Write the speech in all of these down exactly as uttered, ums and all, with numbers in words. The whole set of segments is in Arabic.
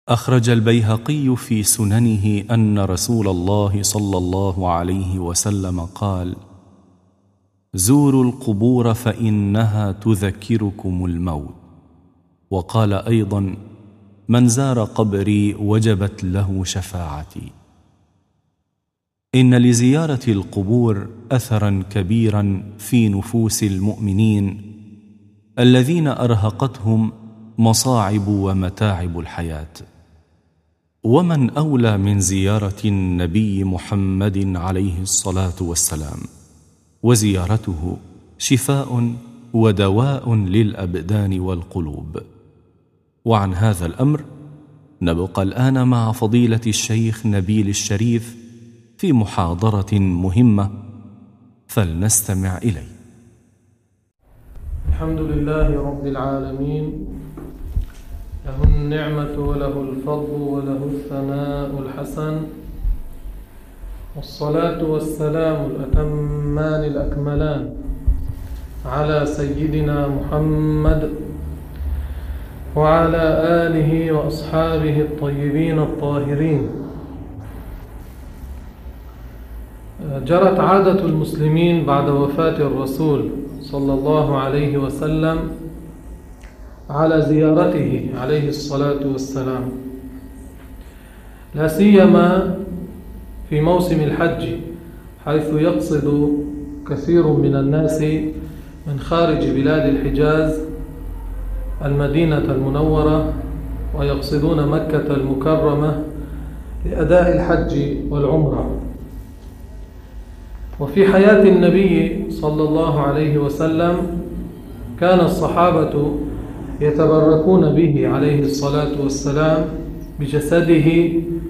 أخرج البيهقي في سننه أن رسول الله صلى الله عليه وسلم قال: زوروا القبور فإنها تذكركم الموت. وقال أيضا: من زار قبري وجبت له شفاعتي. إن لزيارة القبور أثرا كبيرا في نفوس المؤمنين الذين أرهقتهم مصاعب ومتاعب الحياة. ومن أولى من زيارة النبي محمد عليه الصلاة والسلام، وزيارته شفاء ودواء للأبدان والقلوب. وعن هذا الأمر نبقى الآن مع فضيلة الشيخ نبيل الشريف في محاضرة مهمة، فلنستمع إليه. الحمد لله رب العالمين، له النعمة وله الفضل وله الثناء الحسن، والصلاة والسلام الأتمان الأكملان على سيدنا محمد وعلى آله وأصحابه الطيبين الطاهرين. جرت عادة المسلمين بعد وفاة الرسول صلى الله عليه وسلم على زيارته عليه الصلاة والسلام، لا سيما في موسم الحج، حيث يقصد كثير من الناس من خارج بلاد الحجاز المدينة المنورة، ويقصدون مكة المكرمة لأداء الحج والعمرة. وفي حياة النبي صلى الله عليه وسلم كان الصحابة يتبركون به عليه الصلاة والسلام، بجسده،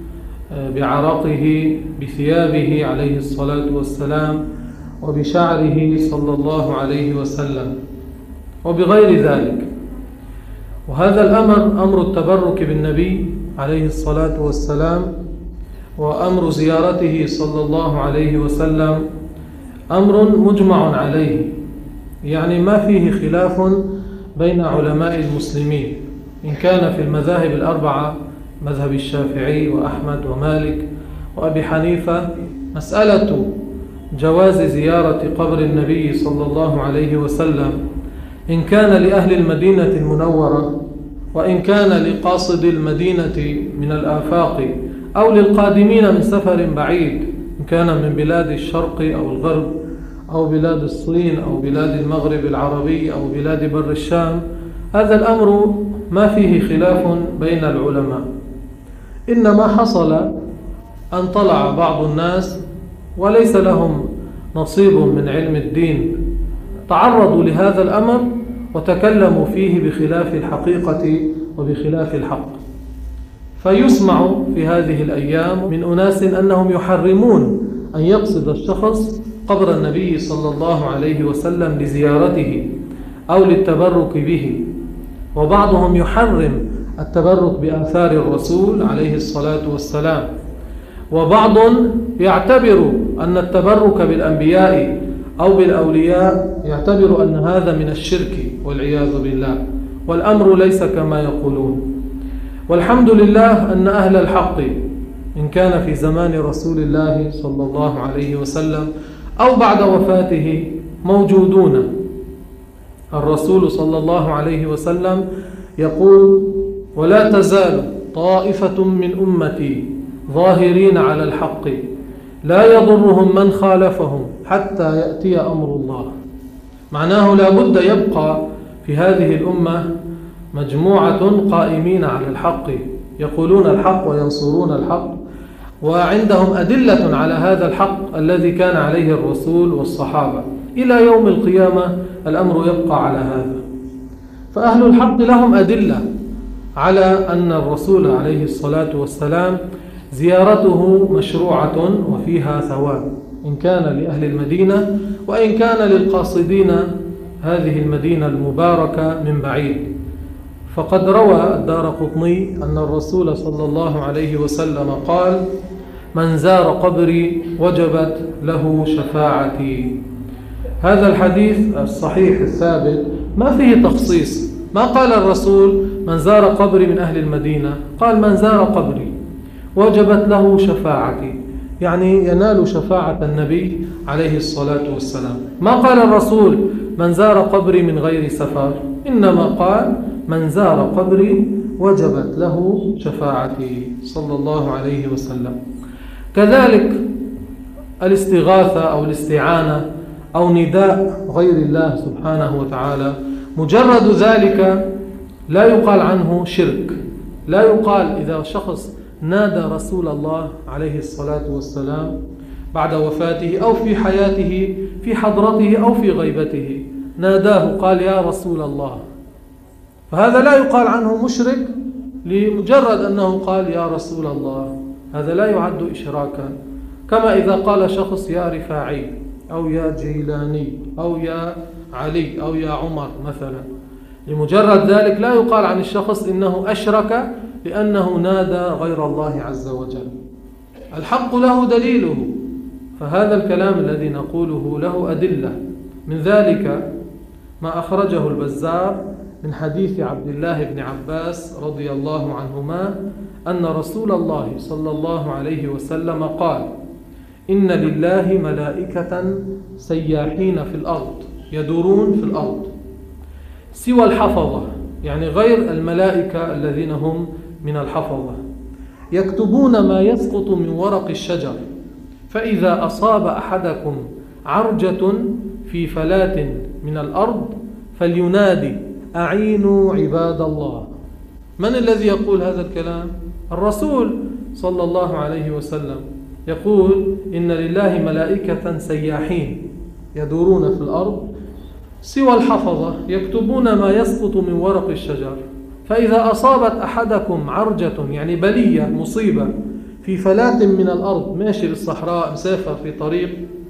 بعرقه، بثيابه عليه الصلاة والسلام، وبشعره صلى الله عليه وسلم، وبغير ذلك. وهذا الأمر، أمر التبرك بالنبي عليه الصلاة والسلام وأمر زيارته صلى الله عليه وسلم، أمر مجمع عليه، يعني ما فيه خلاف بين علماء المسلمين، إن كان في المذاهب الأربعة، مذهب الشافعي وأحمد ومالك وأبي حنيفة، مسألة جواز زيارة قبر النبي صلى الله عليه وسلم إن كان لأهل المدينة المنورة، وإن كان لقاصد المدينة من الآفاق، أو للقادمين من سفر بعيد، إن كان من بلاد الشرق أو الغرب أو بلاد الصين أو بلاد المغرب العربي أو بلاد بر الشام. هذا الأمر ما فيه خلاف بين العلماء، إنما حصل أن طلع بعض الناس وليس لهم نصيب من علم الدين، تعرضوا لهذا الأمر وتكلموا فيه بخلاف الحقيقة وبخلاف الحق. فيسمع في هذه الأيام من أناس أنهم يحرمون أن يقصد الشخص قبر النبي صلى الله عليه وسلم لزيارته أو للتبرك به، وبعضهم يحرم التبرك بآثار الرسول عليه الصلاة والسلام، وبعض يعتبر أن التبرك بالأنبياء أو بالأولياء يعتبر أن هذا من الشرك والعياذ بالله، والأمر ليس كما يقولون. والحمد لله أن أهل الحق، إن كان في زمان رسول الله صلى الله عليه وسلم أو بعد وفاته، موجودون. الرسول صلى الله عليه وسلم يقول: ولا تزال طائفة من أمتي ظاهرين على الحق لا يضرهم من خالفهم حتى يأتي أمر الله. معناه لا بد يبقى في هذه الأمة مجموعة قائمين على الحق، يقولون الحق وينصرون الحق، وعندهم أدلة على هذا الحق الذي كان عليه الرسول والصحابة. إلى يوم القيامة الأمر يبقى على هذا. فأهل الحق لهم أدلة على أن الرسول عليه الصلاة والسلام زيارته مشروعة وفيها ثواب، إن كان لأهل المدينة وإن كان للقاصدين هذه المدينة المباركة من بعيد. فقد روى الدارقطني أن الرسول صلى الله عليه وسلم قال: من زار قبري وجبت له شفاعتي. هذا الحديث الصحيح الثابت ما فيه تخصيص، ما قال الرسول من زار قبري من أهل المدينة؟ قال من زار قبري وجبت له شفاعتي، يعني ينال شفاعة النبي عليه الصلاة والسلام. ما قال الرسول من زار قبري من غير سفر، إنما قال من زار قبري وجبت له شفاعتي صلى الله عليه وسلم. كذلك الاستغاثة أو الاستعانة أو نداء غير الله سبحانه وتعالى، مجرد ذلك لا يقال عنه شرك. لا يقال إذا شخص نادى رسول الله عليه الصلاة والسلام بعد وفاته أو في حياته في حضرته أو في غيبته، ناداه قال يا رسول الله، فهذا لا يقال عنه مشرك لمجرد أنه قال يا رسول الله، هذا لا يعد إشراكا. كما إذا قال شخص يا رفاعي أو يا جيلاني أو يا علي أو يا عمر مثلا، لمجرد ذلك لا يقال عن الشخص إنه أشرك لأنه نادى غير الله عز وجل. الحق له دليله، فهذا الكلام الذي نقوله له أدلة. من ذلك ما أخرجه البزار من حديث عبد الله بن عباس رضي الله عنهما أن رسول الله صلى الله عليه وسلم قال إن لله ملائكة سياحين في الأرض يدورون في الأرض سوى الحفظة، يعني غير الملائكة الذين هم من الحفظة، يكتبون ما يسقط من ورق الشجر، فإذا أصاب أحدكم عرجة في فلاة من الأرض فلينادي أعينوا عباد الله. من الذي يقول هذا الكلام؟ الرسول صلى الله عليه وسلم يقول إن لله ملائكة سياحين يدورون في الأرض سوى الحفظة يكتبون ما يسقط من ورق الشجر، فإذا أصابت أحدكم عرجة يعني بلية مصيبة في فلاة من الأرض، ماشي بالصحراء مسافر في طريق،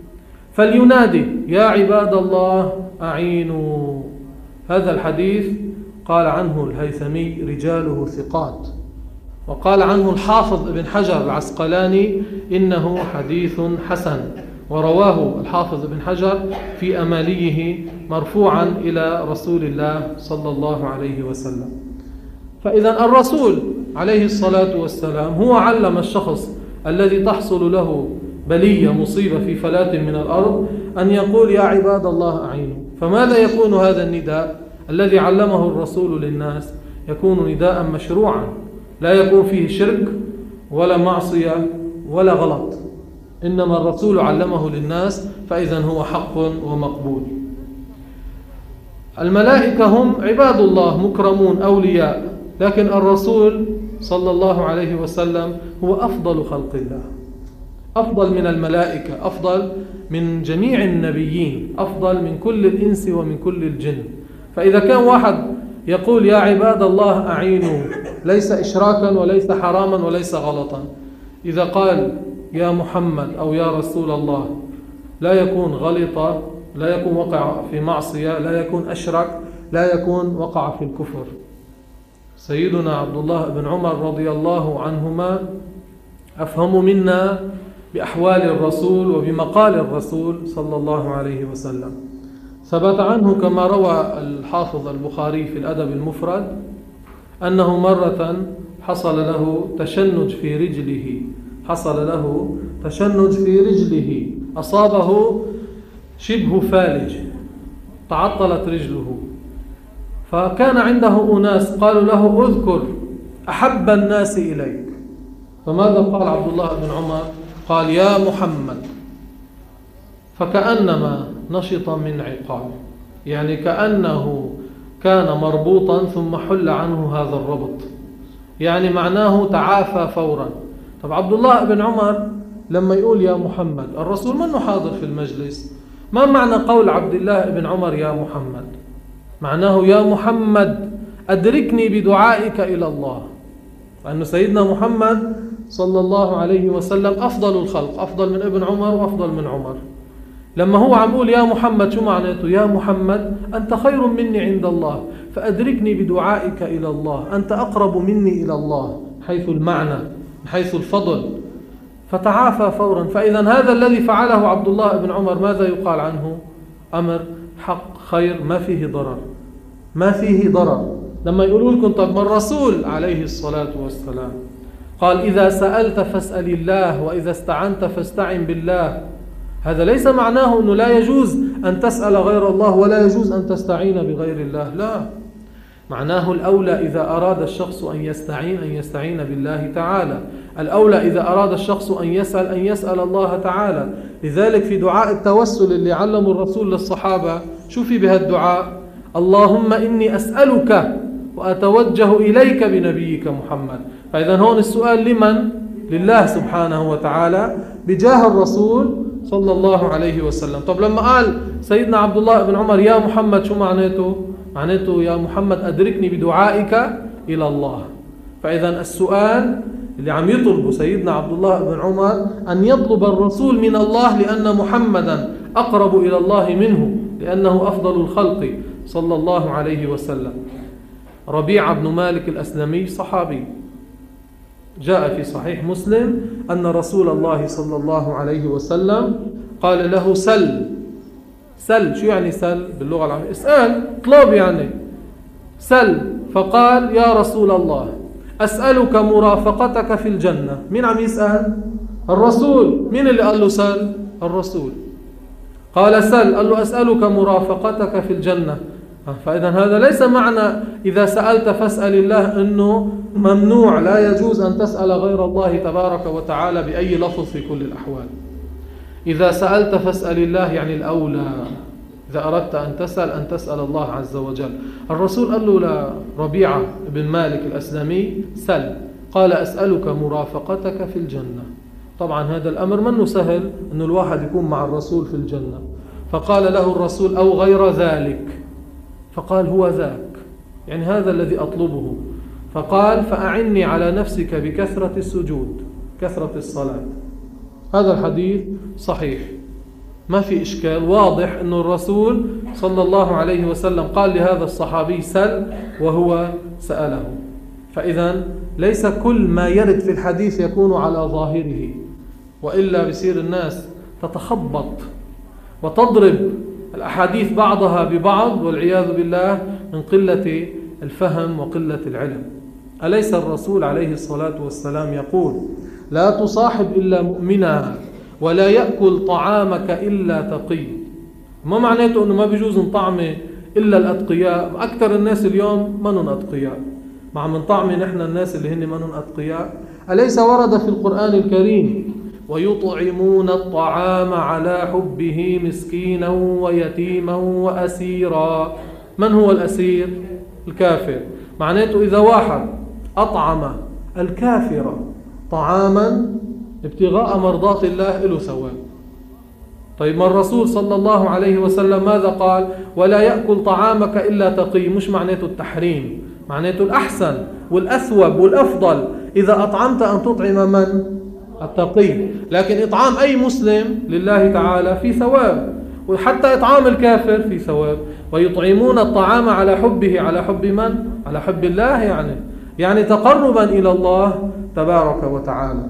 فلينادي يا عباد الله أعينوا. هذا الحديث قال عنه الهيثمي رجاله ثقات، وقال عنه الحافظ ابن حجر العسقلاني إنه حديث حسن، ورواه الحافظ ابن حجر في أماليه مرفوعا إلى رسول الله صلى الله عليه وسلم. فإذا الرسول عليه الصلاة والسلام هو علم الشخص الذي تحصل له بلية مصيبة في فلاة من الأرض أن يقول يا عباد الله أعينوا. فماذا يكون هذا النداء الذي علمه الرسول للناس؟ يكون نداء مشروعا، لا يكون فيه شرك ولا معصية ولا غلط، إنما الرسول علمه للناس، فإذا هو حق ومقبول. الملائكة هم عباد الله مكرمون أولياء، لكن الرسول صلى الله عليه وسلم هو أفضل خلق الله، أفضل من الملائكة، أفضل من جميع النبيين، أفضل من كل الإنس ومن كل الجن. فإذا كان واحد يقول يا عباد الله أعينوا ليس إشراكا وليس حراما وليس غلطا، إذا قال يا محمد أو يا رسول الله لا يكون غلطة، لا يكون وقع في معصية، لا يكون أشرك، لا يكون وقع في الكفر. سيدنا عبد الله بن عمر رضي الله عنهما أفهم منا بأحوال الرسول وبمقال الرسول صلى الله عليه وسلم. ثبت عنه كما روى الحافظ البخاري في الأدب المفرد أنه مرة حصل له تشنج في رجله، حصل له تشنج في رجله أصابه شبه فالج، تعطلت رجله، فكان عنده أناس قالوا له اذكر أحب الناس إليك، فماذا قال عبد الله بن عمر؟ قال يا محمد، فكأنما نشط من عقال، يعني كأنه كان مربوطا ثم حل عنه هذا الربط، يعني معناه تعافى فورا. طب عبد الله بن عمر لما يقول يا محمد، الرسول منه حاضر في المجلس، ما معنى قول عبد الله بن عمر يا محمد؟ معناه يا محمد أدركني بدعائك إلى الله، لأن سيدنا محمد صلى الله عليه وسلم أفضل الخلق، أفضل من ابن عمر وأفضل من عمر. لما هو عم يقول يا محمد شو معناته؟ يا محمد أنت خير مني عند الله، فأدركني بدعائك إلى الله، أنت أقرب مني إلى الله حيث المعنى حيث الفضل، فتعافى فورا. فإذا هذا الذي فعله عبد الله بن عمر ماذا يقال عنه؟ أمر حق خير ما فيه ضرر، ما فيه ضرر، لما يقولوا لكم طب ما الرسول عليه الصلاة والسلام قال إذا سألت فاسأل الله وإذا استعنت فاستعن بالله، هذا ليس معناه أنه لا يجوز أن تسأل غير الله ولا يجوز أن تستعين بغير الله، لا، معناه الأولى إذا أراد الشخص أن يستعين أن يستعين بالله تعالى، الأولى إذا أراد الشخص أن يسأل أن يسأل الله تعالى. لذلك في دعاء التوسل اللي علمه الرسول للصحابة شو في بهالدعاء؟ اللهم إني أسألك وأتوجه إليك بنبيك محمد. فإذا هون السؤال لمن؟ لله سبحانه وتعالى بجاه الرسول صلى الله عليه وسلم. طب لما قال سيدنا عبد الله بن عمر يا محمد شو معناته؟ معناته يا محمد أدركني بدعائك إلى الله. فإذا السؤال اللي عم يطلبه سيدنا عبد الله بن عمر أن يطلب الرسول من الله لأن محمدا أقرب إلى الله منه لأنه أفضل الخلق صلى الله عليه وسلم. ربيعة بن مالك الأسلمي صحابي، جاء في صحيح مسلم أن رسول الله صلى الله عليه وسلم قال له سل. سل شو يعني سل باللغة العربية؟ اسأل، اطلب يعني. سل، فقال يا رسول الله أسألك مرافقتك في الجنة. مين عم يسأل؟ الرسول. مين اللي قال له سل؟ الرسول. قال سل، قال له أسألك مرافقتك في الجنة. فإذا هذا ليس معنى إذا سألت فاسأل الله أنه ممنوع لا يجوز أن تسأل غير الله تبارك وتعالى بأي لفظ في كل الأحوال. إذا سألت فاسأل الله يعني الأولى، إذا أردت أن تسأل أن تسأل الله عز وجل. الرسول قال له لربيعة بن مالك الأسلمي سل، قال أسألك مرافقتك في الجنة. طبعا هذا الأمر منه سهل أنه الواحد يكون مع الرسول في الجنة. فقال له الرسول أو غير ذلك، فقال هو ذاك، يعني هذا الذي أطلبه. فقال فأعني على نفسك بكثرة السجود، كثرة الصلاة. هذا الحديث صحيح ما في إشكال، واضح أن الرسول صلى الله عليه وسلم قال لهذا الصحابي سل وهو سأله. فإذا ليس كل ما يرد في الحديث يكون على ظاهره، وإلا بصير الناس تتخبط وتضرب الأحاديث بعضها ببعض والعياذ بالله من قلة الفهم وقلة العلم. أليس الرسول عليه الصلاة والسلام يقول لا تصاحب إلا مؤمنا ولا يأكل طعامك إلا تقي؟ ما معناته أنه ما بيجوز نطعمه إلا الأتقياء. أكثر الناس اليوم منن أتقياء، مع من طعمه نحن الناس اللي هن منن أتقياء. أليس ورد في القرآن الكريم ويطعمون الطعام على حبه مسكينا ويتيما وأسيرا؟ من هو الأسير؟ الكافر. معناته إذا واحد أطعم الكافر طعاما ابتغاء مرضات الله له ثواب. طيب ما الرسول صلى الله عليه وسلم ماذا قال؟ ولا يأكل طعامك إلا تقي. مش معناته التحريم، معناته الأحسن والأثوب والأفضل إذا أطعمت أن تطعم من؟ التقي. لكن إطعام أي مسلم لله تعالى في ثواب، وحتى إطعام الكافر في ثواب. ويطعمون الطعام على حبه، على حب من؟ على حب الله، يعني يعني تقربا إلى الله تبارك وتعالى.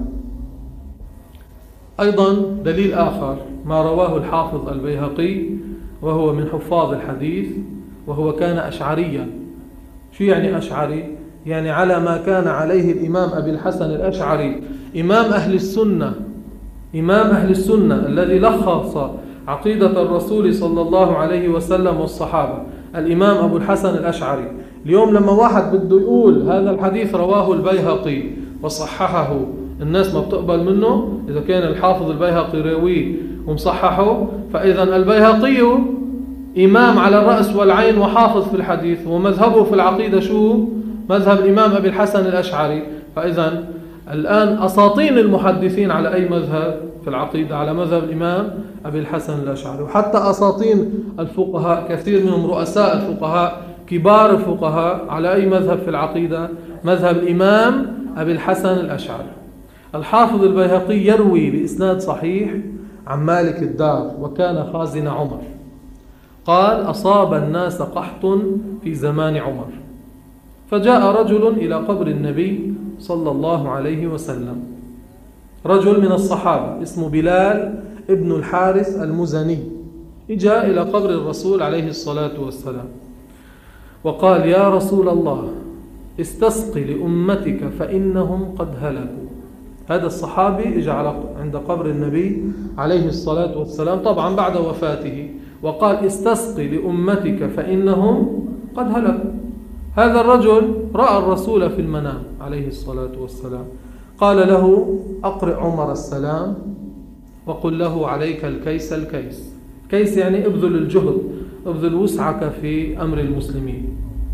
أيضا دليل آخر ما رواه الحافظ البيهقي وهو من حفاظ الحديث، وهو كان أشعريا. شو يعني أشعري؟ يعني على ما كان عليه الإمام أبي الحسن الأشعري إمام أهل السنة، إمام أهل السنة الذي لخص عقيدة الرسول صلى الله عليه وسلم والصحابة، الإمام أبو الحسن الأشعري. اليوم لما واحد بده يقول هذا الحديث رواه البيهقي وصححه، الناس ما بتقبل منه. إذا كان الحافظ البيهقي راويه ومصححه، فإذا البيهقي إمام على الرأس والعين وحافظ في الحديث، ومذهبه في العقيدة شو؟ مذهب الإمام أبي الحسن الأشعري. فإذا الآن أساطين المحدثين على أي مذهب في العقيدة؟ على مذهب الإمام أبي الحسن الأشعري. وحتى أساطين الفقهاء كثير منهم رؤساء الفقهاء كبار الفقهاء على أي مذهب في العقيدة؟ مذهب الإمام أبي الحسن الأشعري. الحافظ البيهقي يروي بإسناد صحيح عن مالك الدار وكان خازن عمر قال أصاب الناس قحط في زمان عمر، فجاء رجل إلى قبر النبي صلى الله عليه وسلم، رجل من الصحابة اسمه بلال ابن الحارث المزني، جاء إلى قبر الرسول عليه الصلاة والسلام وقال يا رسول الله استسقي لأمتك فإنهم قد هلكوا. هذا الصحابي اجى عند قبر النبي عليه الصلاة والسلام طبعا بعد وفاته، وقال استسقي لأمتك فإنهم قد هلكوا. هذا الرجل رأى الرسول في المنام عليه الصلاة والسلام، قال له أقرئ عمر السلام وقل له عليك الكيس الكيس. كيس يعني ابذل الجهد، ابذل وسعك في أمر المسلمين،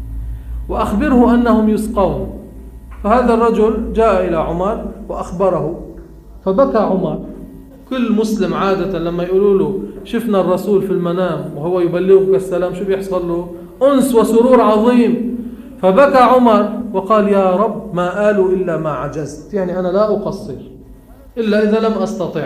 وأخبره أنهم يسقون. فهذا الرجل جاء إلى عمر وأخبره، فبكى عمر. كل مسلم عادة لما يقولوا له شفنا الرسول في المنام وهو يبلغك السلام شو بيحصل له؟ أنس وسرور عظيم. فبكى عمر وقال يا رب ما قالوا إلا ما عجزت، يعني أنا لا أقصر إلا إذا لم أستطع.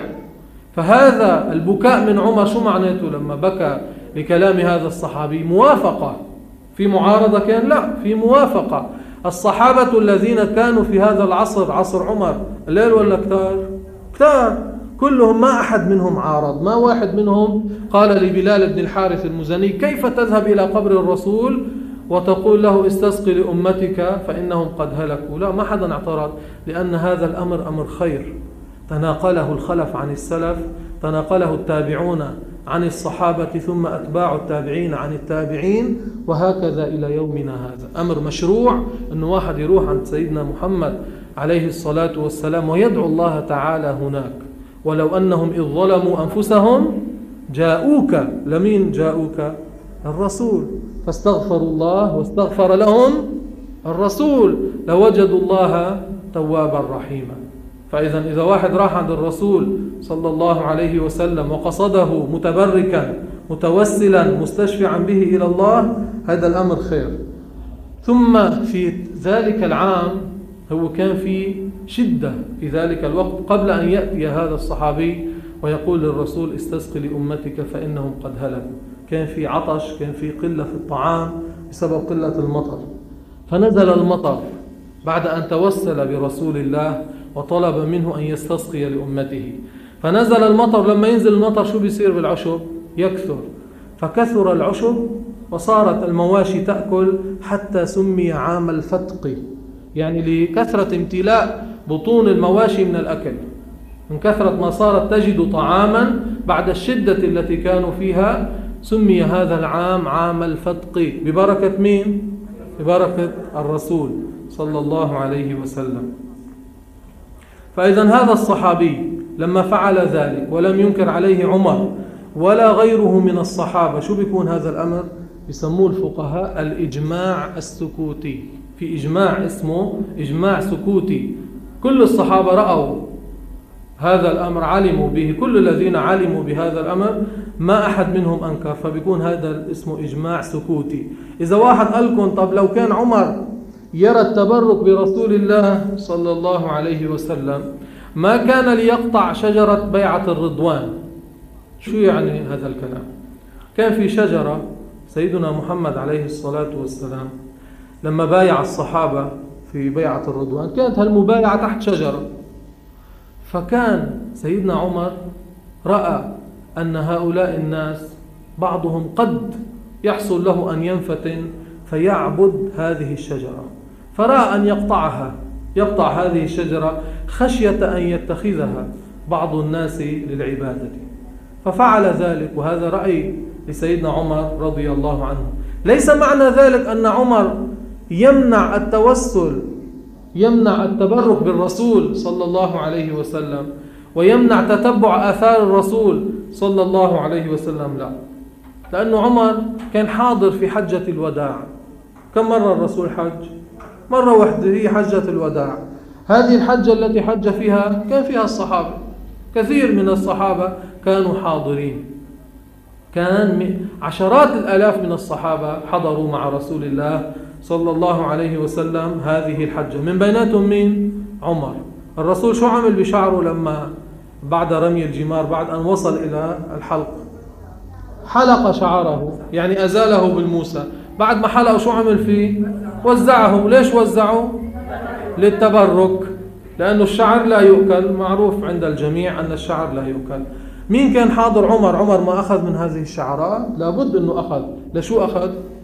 فهذا البكاء من عمر شو معناته لما بكى لكلام هذا الصحابي؟ موافقة. في معارضة كان؟ لا، في موافقة. الصحابة الذين كانوا في هذا العصر، عصر عمر، الليل ولا كتار؟ كتار كلهم، ما أحد منهم عارض، ما واحد منهم قال لبلال بن الحارث المزني كيف تذهب إلى قبر الرسول وتقول له استسقي لأمتك فإنهم قد هلكوا؟ لا، ما حدا اعترض، لأن هذا الأمر أمر خير تناقله الخلف عن السلف، تناقله التابعون عن الصحابة، ثم أتباع التابعين عن التابعين، وهكذا إلى يومنا هذا. أمر مشروع أنه واحد يروح عند سيدنا محمد عليه الصلاة والسلام ويدعو الله تعالى هناك. ولو أنهم إذ ظلموا أنفسهم جاءوك، لمين جاءوك؟ الرسول، فاستغفروا الله واستغفر لهم الرسول لوجدوا الله توابا رحيما. فإذا إذا واحد راح عند الرسول صلى الله عليه وسلم وقصده متبركا متوسلا مستشفعا به إلى الله، هذا الأمر خير. ثم في ذلك العام هو كان في شدة في ذلك الوقت قبل أن يأتي هذا الصحابي ويقول للرسول استسقي لأمتك فإنهم قد هلكوا. كان في عطش، كان في قلة في الطعام بسبب قلة المطر، فنزل المطر بعد أن توسل برسول الله وطلب منه أن يستسقي لأمته. فنزل المطر، لما ينزل المطر شو بيصير بالعشب؟ يكثر، فكثر العشب وصارت المواشي تأكل حتى سمي عام الفتق، يعني لكثرة امتلاء بطون المواشي من الأكل، من كثرة ما صارت تجد طعاما بعد الشدة التي كانوا فيها، سمي هذا العام عام الفتق ببركة مين؟ ببركة الرسول صلى الله عليه وسلم. فإذا هذا الصحابي لما فعل ذلك ولم ينكر عليه عمر ولا غيره من الصحابة، شو بيكون هذا الأمر؟ يسموه الفقهاء الإجماع السكوتي. في إجماع اسمه إجماع سكوتي، كل الصحابة رأوا هذا الأمر، علموا به، كل الذين علموا بهذا الأمر ما أحد منهم أنكر، فبيكون هذا اسمه إجماع سكوتي. إذا واحد قال لكم طب لو كان عمر يرى التبرك برسول الله صلى الله عليه وسلم ما كان ليقطع شجرة بيعة الرضوان، شو يعني هذا الكلام؟ كان في شجرة سيدنا محمد عليه الصلاة والسلام لما بايع الصحابة في بيعة الرضوان، كانت هالمبايعة تحت شجرة، فكان سيدنا عمر رأى أن هؤلاء الناس بعضهم قد يحصل له أن ينفتن فيعبد هذه الشجرة، فرأى أن يقطعها، يقطع هذه الشجرة خشية أن يتخذها بعض الناس للعبادة، ففعل ذلك. وهذا رأي لسيدنا عمر رضي الله عنه. ليس معنى ذلك أن عمر يمنع التوسل، يمنع التبرك بالرسول صلى الله عليه وسلم ويمنع تتبع آثار الرسول صلى الله عليه وسلم، لا، لأنه عمر كان حاضر في حجة الوداع. كم مرة الرسول حج؟ مرة واحدة، هي حجة الوداع. هذه الحجة التي حج فيها كان فيها الصحابة، كثير من الصحابة كانوا حاضرين، كان عشرات الآلاف من الصحابة حضروا مع رسول الله صلى الله عليه وسلم هذه الحجة، من بيناتهم مين؟ عمر. الرسول شو عمل بشعره لما بعد رمي الجمار، بعد أن وصل إلى الحلق؟ حلق شعره، يعني أزاله بالموسى. بعد ما حلقه شو عمل فيه؟ وزعه. ليش وزعه؟ للتبرك، لأنه الشعر لا يؤكل، معروف عند الجميع أن الشعر لا يؤكل. مين كان حاضر؟ عمر. عمر ما أخذ من هذه الشعرات؟ لابد أنه أخذ. لشو أخذ؟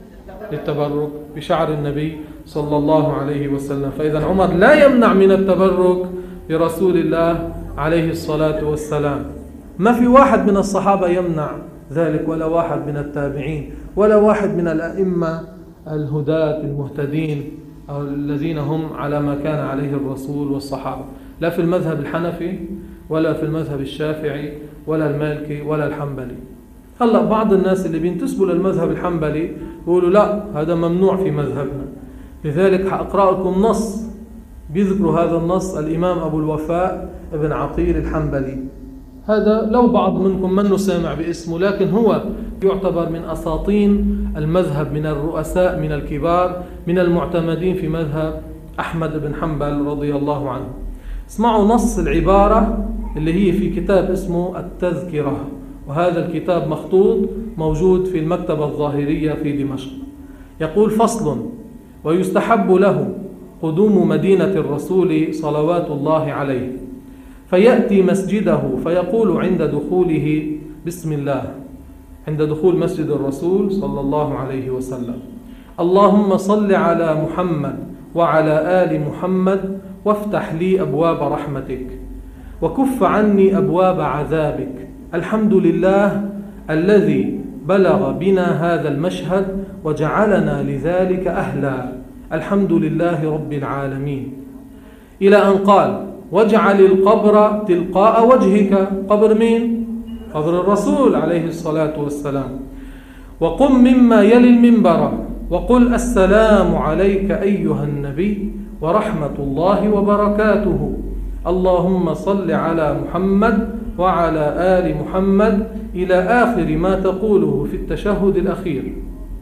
للتبرك بشعر النبي صلى الله عليه وسلم. فإذا عمر لا يمنع من التبرك برسول الله عليه الصلاة والسلام. ما في واحد من الصحابة يمنع ذلك، ولا واحد من التابعين، ولا واحد من الأئمة الهداة المهتدين أو الذين هم على ما كان عليه الرسول والصحابة، لا في المذهب الحنفي ولا في المذهب الشافعي ولا المالكي ولا الحنبلي. هلأ بعض الناس اللي بينتسبوا للمذهب الحنبلي يقولوا لا هذا ممنوع في مذهبنا، لذلك حأقرأ لكم نص بيذكر هذا النص الإمام أبو الوفاء ابن عقيل الحنبلي. هذا لو بعض منكم منه سامع باسمه، لكن هو يعتبر من أساطين المذهب، من الرؤساء، من الكبار، من المعتمدين في مذهب أحمد بن حنبل رضي الله عنه. اسمعوا نص العبارة اللي هي في كتاب اسمه التذكرة، وهذا الكتاب مخطوط موجود في المكتبة الظاهرية في دمشق. يقول: فصل: ويستحب له قدوم مدينة الرسول صلوات الله عليه، فيأتي مسجده فيقول عند دخوله بسم الله، عند دخول مسجد الرسول صلى الله عليه وسلم: اللهم صل على محمد وعلى آل محمد وافتح لي أبواب رحمتك وكف عني أبواب عذابك. الحمد لله الذي بلغ بنا هذا المشهد وجعلنا لذلك أهلا. الحمد لله رب العالمين. إلى أن قال: واجعل القبر تلقاء وجهك. قبر مين؟ قبر الرسول عليه الصلاة والسلام. وقم مما يلي المنبر وقل: السلام عليك أيها النبي ورحمة الله وبركاته. اللهم صل على محمد وعلى آل محمد إلى آخر ما تقوله في التشهد الأخير.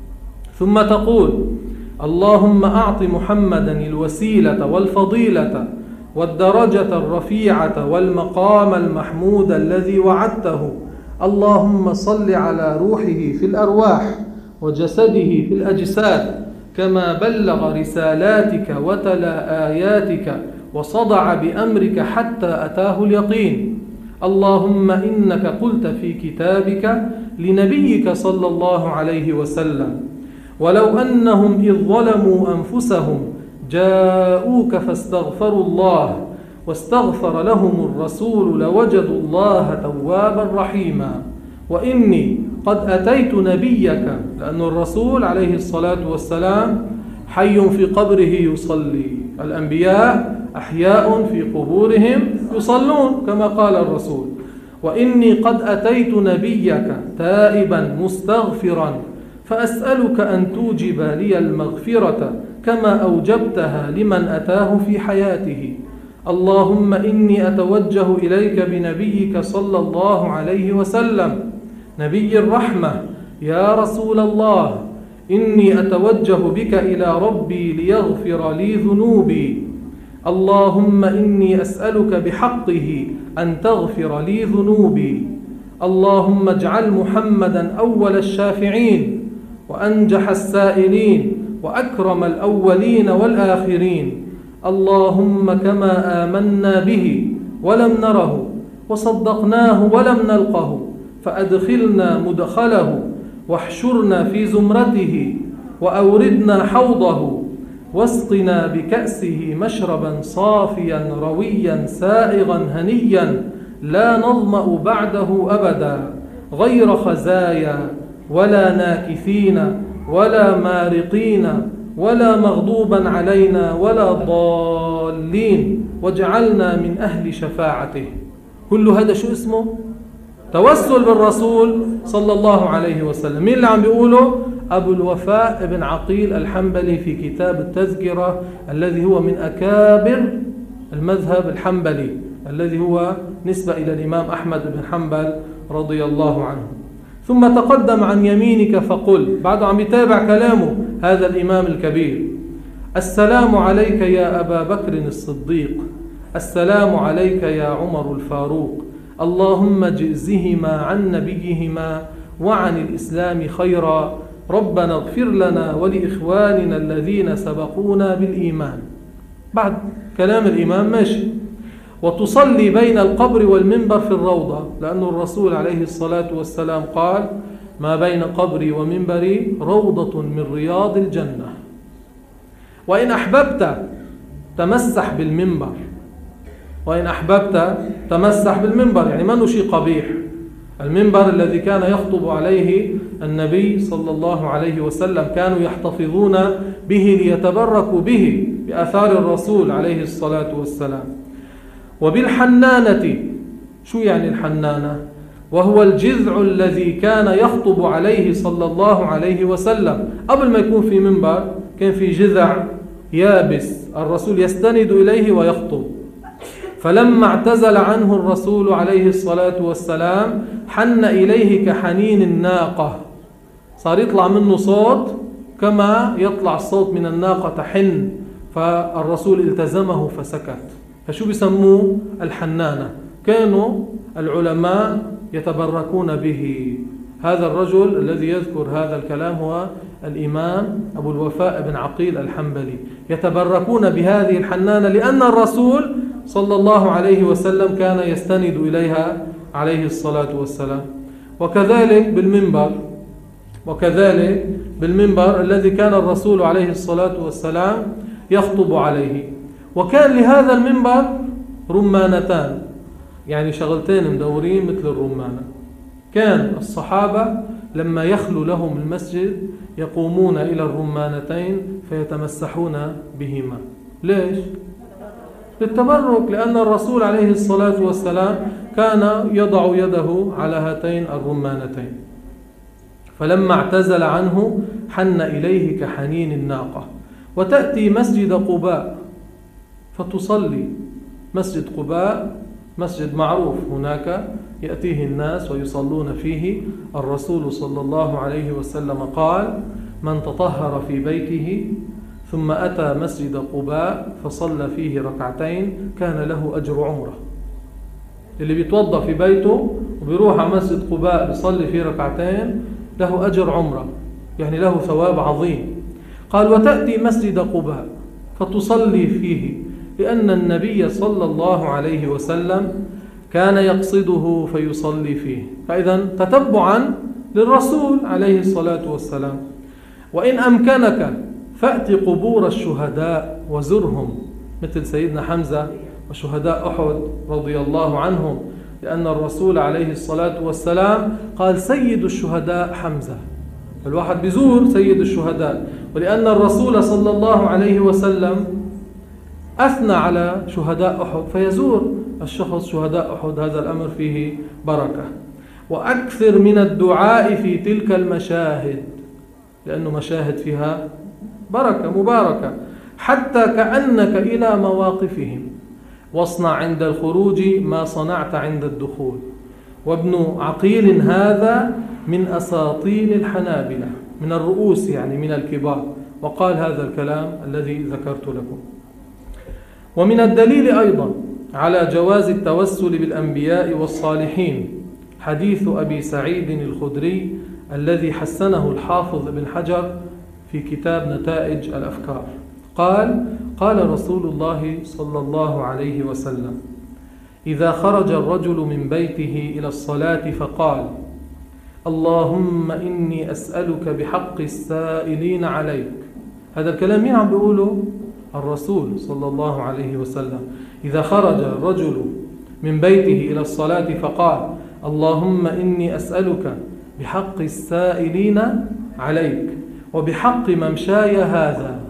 ثم تقول: اللهم أعط محمدا الوسيلة والفضيلة والدرجة الرفيعة والمقام المحمود الذي وعدته. اللهم صل على روحه في الأرواح وجسده في الأجساد، كما بلغ رسالاتك وتلا آياتك وصدع بأمرك حتى أتاه اليقين. اللهم إنك قلت في كتابك لنبيك صلى الله عليه وسلم: ولو أنهم إذ ظلموا أنفسهم جاءوك فاستغفروا الله واستغفر لهم الرسول لوجدوا الله توابا رحيما. وإني قد أتيت نبيك، لأن الرسول عليه الصلاة والسلام حي في قبره يصلي، الأنبياء أحياء في قبورهم يصلون كما قال الرسول. وإني قد أتيت نبيك تائبا مستغفرا فأسألك أن توجب لي المغفرة كما أوجبتها لمن أتاه في حياته. اللهم إني أتوجه إليك بنبيك صلى الله عليه وسلم نبي الرحمة يا رسول الله، إني أتوجه بك إلى ربي ليغفر لي ذنوبي. اللهم إني أسألك بحقه أن تغفر لي ذنوبي. اللهم اجعل محمدا أول الشافعين وأنجح السائلين وأكرم الأولين والآخرين. اللهم كما آمنا به ولم نره وصدقناه ولم نلقه فأدخلنا مدخله واحشرنا في زمرته وأوردنا حوضه واسقنا بكأسه مشربا صافيا رويا سائغا هنيا لا نظمأ بعده أبدا، غير خزايا ولا ناكثين ولا مارقين ولا مغضوبا علينا ولا ضالين، واجعلنا من أهل شفاعته. كل هذا شو اسمه؟ توسل بالرسول صلى الله عليه وسلم. مين اللي عم بيقوله؟ أبو الوفاء ابن عقيل الحنبلي في كتاب التذكرة، الذي هو من أكابر المذهب الحنبلي، الذي هو نسبة إلى الإمام أحمد بن حنبل رضي الله عنه. ثم تقدم عن يمينك فقل، بعد عم يتابع كلامه هذا الإمام الكبير: السلام عليك يا أبا بكر الصديق، السلام عليك يا عمر الفاروق. اللهم اجزهما عن نبيهما وعن الإسلام خيرا. ربنا اغفر لنا ولإخواننا الذين سبقونا بالإيمان. بعد كلام الإمام ماشي. وتصلي بين القبر والمنبر في الروضة، لأن الرسول عليه الصلاة والسلام قال: ما بين قبري ومنبري روضة من رياض الجنة. وإن أحببت تمسح بالمنبر، وإن أحببت تمسح بالمنبر، يعني ما شيء قبيح. المنبر الذي كان يخطب عليه النبي صلى الله عليه وسلم كانوا يحتفظون به ليتبركوا به بآثار الرسول عليه الصلاة والسلام. وبالحنانة، شو يعني الحنانة؟ وهو الجذع الذي كان يخطب عليه صلى الله عليه وسلم. قبل ما يكون في منبر كان في جذع يابس الرسول يستند إليه ويخطب. فلما اعتزل عنه الرسول عليه الصلاة والسلام حن إليه كحنين الناقة، صار يطلع منه صوت كما يطلع الصوت من الناقة تحن، فالرسول التزمه فسكت. فشو بيسموه؟ الحنانة. كانوا العلماء يتبركون به. هذا الرجل الذي يذكر هذا الكلام هو الإمام أبو الوفاء بن عقيل الحنبلي. يتبركون بهذه الحنانة لأن الرسول صلى الله عليه وسلم كان يستند إليها عليه الصلاة والسلام. وكذلك بالمنبر، وكذلك بالمنبر الذي كان الرسول عليه الصلاة والسلام يخطب عليه. وكان لهذا المنبر رمانتان، يعني شغلتين مدورين مثل الرمانة. كان الصحابة لما يخلو لهم المسجد يقومون إلى الرمانتين فيتمسحون بهما. ليش؟ للتبرك، لأن الرسول عليه الصلاة والسلام كان يضع يده على هاتين الرمانتين. فلما اعتزل عنه حن إليه كحنين الناقة. وتأتي مسجد قباء فتصلي. مسجد قباء مسجد معروف، هناك يأتيه الناس ويصلون فيه. الرسول صلى الله عليه وسلم قال: من تطهر في بيته ثم أتى مسجد قباء فصلى فيه ركعتين كان له أجر عمره. اللي بيتوضى في بيته وبيروح على مسجد قباء بيصلي فيه ركعتين له أجر عمره، يعني له ثواب عظيم. قال: وتأتي مسجد قباء فتصلي فيه، لأن النبي صلى الله عليه وسلم كان يقصده فيصلي فيه. فإذا تتبعا للرسول عليه الصلاة والسلام. وإن أمكنك فأتي قبور الشهداء وزرهم، مثل سيدنا حمزة وشهداء أحد رضي الله عنهم، لأن الرسول عليه الصلاة والسلام قال: سيد الشهداء حمزة. فالواحد بيزور سيد الشهداء، ولأن الرسول صلى الله عليه وسلم أثنى على شهداء أحد فيزور الشخص شهداء أحد. هذا الأمر فيه بركة. وأكثر من الدعاء في تلك المشاهد، لأنه مشاهد فيها بركة مباركة، حتى كأنك إلى مواقفهم. واصنع عند الخروج ما صنعت عند الدخول. وابن عقيل هذا من أساطين الحنابلة، من الرؤوس يعني من الكبار، وقال هذا الكلام الذي ذكرت لكم. ومن الدليل أيضا على جواز التوسل بالأنبياء والصالحين حديث أبي سعيد الخدري الذي حسنه الحافظ ابن حجر في كتاب نتائج الأفكار. قال: قال رسول الله صلى الله عليه وسلم: إذا خرج الرجل من بيته إلى الصلاة فقال: اللهم إني أسألك بحق السائلين عليك. هذا الكلام مين عم بيقوله؟ الرسول صلى الله عليه وسلم. إذا خرج الرجل من بيته إلى الصلاة فقال: اللهم إني أسألك بحق السائلين عليك وبحق ممشاي هذا،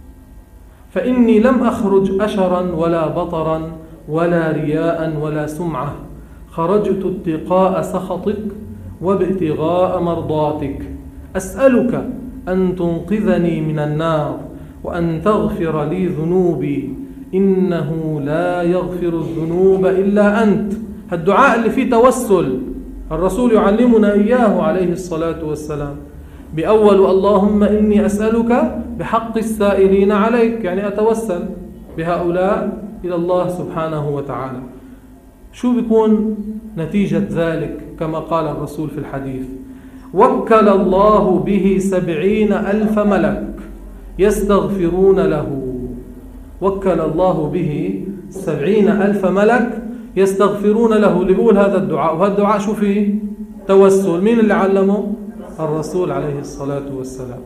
فإني لم أخرج أشرا ولا بطرا ولا رياء ولا سمعة، خرجت اتقاء سخطك وابتغاء مرضاتك، أسألك أن تنقذني من النار وأن تغفر لي ذنوبي، إنه لا يغفر الذنوب إلا أنت. الدعاء اللي فيه توسل الرسول يعلمنا إياه عليه الصلاة والسلام. بأول: اللهم إني أسألك بحق السائلين عليك، يعني أتوسل بهؤلاء إلى الله سبحانه وتعالى. شو بيكون نتيجة ذلك؟ كما قال الرسول في الحديث: وكل الله به سبعين ألف ملك يستغفرون له. وكل الله به سبعين ألف ملك يستغفرون له. اللي بيقول هذا الدعاء، وهذا الدعاء شو فيه؟ توسل. مين اللي علمه؟ الرسول عليه الصلاة والسلام.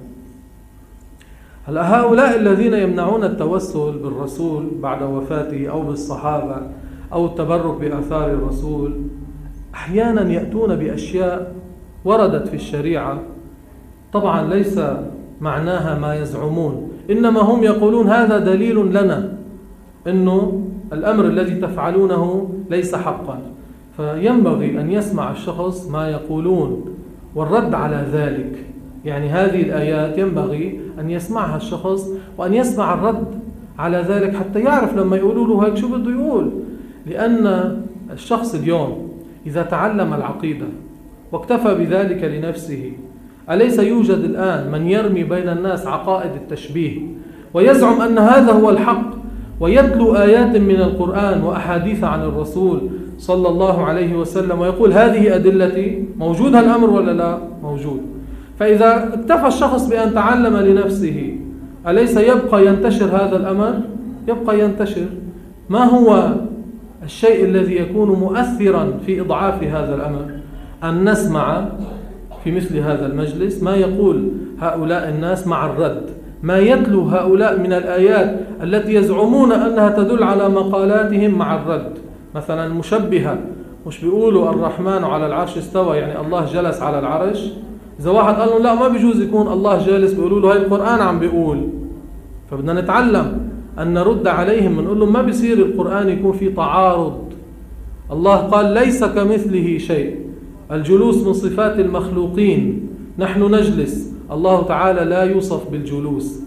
هلا هؤلاء الذين يمنعون التوسل بالرسول بعد وفاته أو بالصحابة أو التبرك بآثار الرسول أحيانا يأتون بأشياء وردت في الشريعة، طبعا ليس معناها ما يزعمون، إنما هم يقولون هذا دليل لنا أنه الأمر الذي تفعلونه ليس حقا، فينبغي أن يسمع الشخص ما يقولون والرد على ذلك. يعني هذه الآيات ينبغي أن يسمعها الشخص وأن يسمع الرد على ذلك حتى يعرف لما يقولوا له هيك شو بده يقول. لأن الشخص اليوم إذا تعلم العقيدة واكتفى بذلك لنفسه، أليس يوجد الآن من يرمي بين الناس عقائد التشبيه ويزعم أن هذا هو الحق ويتلو آيات من القرآن وأحاديث عن الرسول صلى الله عليه وسلم ويقول هذه أدلتي؟ موجود هالأمر ولا لا؟ موجود. فإذا اكتفى الشخص بأن تعلم لنفسه، أليس يبقى ينتشر هذا الأمر؟ يبقى ينتشر. ما هو الشيء الذي يكون مؤثرا في إضعاف هذا الأمر؟ أن نسمع في مثل هذا المجلس ما يقول هؤلاء الناس مع الرد، ما يتلو هؤلاء من الآيات التي يزعمون أنها تدل على مقالاتهم مع الرد. مثلا المشبهة مش بيقولوا الرحمن على العرش استوى يعني الله جلس على العرش؟ إذا واحد قال له لا ما بيجوز يكون الله جالس، بيقولوا له هاي القرآن عم بيقول. فبدنا نتعلم أن نرد عليهم، بنقول لهم ما بيصير القرآن يكون في تعارض. الله قال ليس كمثله شيء، الجلوس من صفات المخلوقين، نحن نجلس، الله تعالى لا يوصف بالجلوس.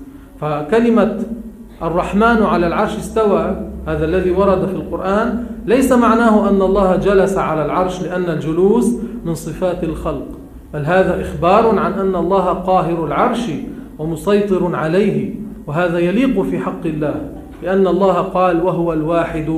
فكلمة الرحمن على العرش استوى هذا الذي ورد في القرآن ليس معناه أن الله جلس على العرش لأن الجلوس من صفات الخلق، بل هذا إخبار عن أن الله قاهر العرش ومسيطر عليه، وهذا يليق في حق الله لأن الله قال وهو الواحد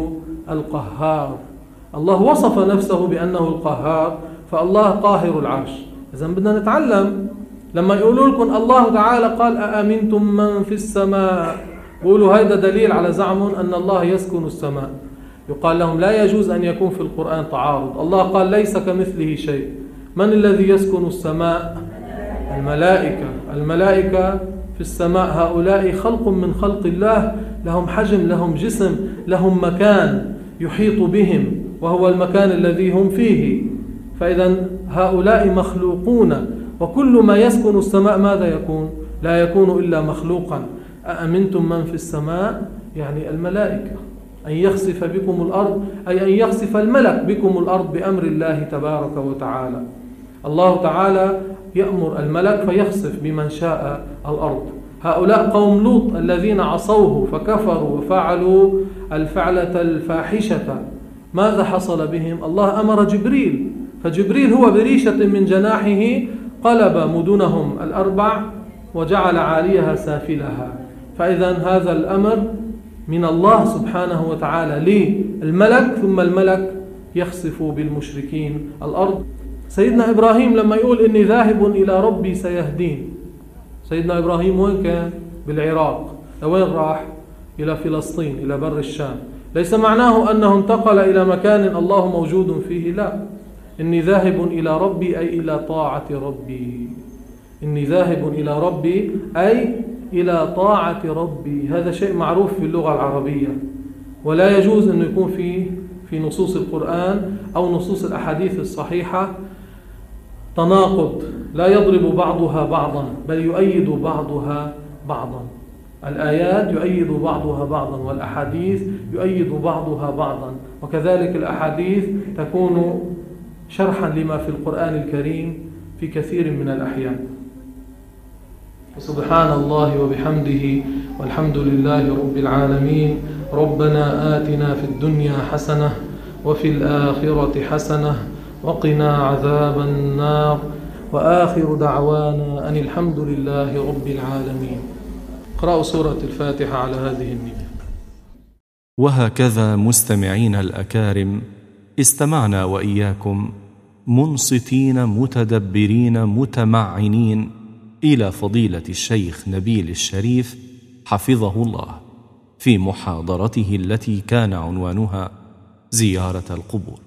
القهار. الله وصف نفسه بأنه القهار، فالله قاهر العرش. إذن بدنا نتعلم لما يقولوا لكم الله تعالى قال أأمنتم من في السماء، قولوا هذا دليل على زعمهم أن الله يسكن السماء. يقال لهم لا يجوز أن يكون في القرآن تعارض. الله قال ليس كمثله شيء. من الذي يسكن السماء؟ الملائكة. الملائكة في السماء هؤلاء خلق من خلق الله، لهم حجم، لهم جسم، لهم مكان يحيط بهم وهو المكان الذي هم فيه. فإذا هؤلاء مخلوقون، وكل ما يسكن السماء ماذا يكون؟ لا يكون إلا مخلوقا. أأمنتم من في السماء يعني الملائكة أن يخسف بكم الأرض، أي أن يخسف الملك بكم الأرض بأمر الله تبارك وتعالى. الله تعالى يأمر الملك فيخسف بمن شاء الأرض. هؤلاء قوم لوط الذين عصوه فكفروا وفعلوا الفعلة الفاحشة، ماذا حصل بهم؟ الله أمر جبريل، فجبريل هو بريشة من جناحه قلب مدنهم الأربع وجعل عاليها سافلها. فإذا هذا الأمر من الله سبحانه وتعالى للملك، ثم الملك يخسف بالمشركين الأرض. سيدنا إبراهيم لما يقول إني ذاهب إلى ربي سيهدين، سيدنا إبراهيم وين كان؟ بالعراق. لوين راح؟ إلى فلسطين، إلى بر الشام. ليس معناه أنه انتقل إلى مكان الله موجود فيه، لا. إني ذاهب إلى ربي أي إلى طاعة ربي. إني ذاهب إلى ربي أي إلى طاعة ربي. هذا شيء معروف في اللغة العربية، ولا يجوز أن يكون في في نصوص القرآن أو نصوص الأحاديث الصحيحة تناقض، لا يضرب بعضها بعضا بل يؤيد بعضها بعضا. الآيات يؤيد بعضها بعضا والأحاديث يؤيد بعضها بعضا، وكذلك الأحاديث تكون شرحا لما في القرآن الكريم في كثير من الأحيان. سبحان الله وبحمده والحمد لله رب العالمين. ربنا آتنا في الدنيا حسنة وفي الآخرة حسنة وقنا عذاب النار، وآخر دعوانا أن الحمد لله رب العالمين. اقرأوا سورة الفاتحة على هذه النية. وهكذا مستمعين الأكارم استمعنا وإياكم منصتين متدبرين متمعنين إلى فضيلة الشيخ نبيل الشريف حفظه الله في محاضرته التي كان عنوانها زيارة القبور.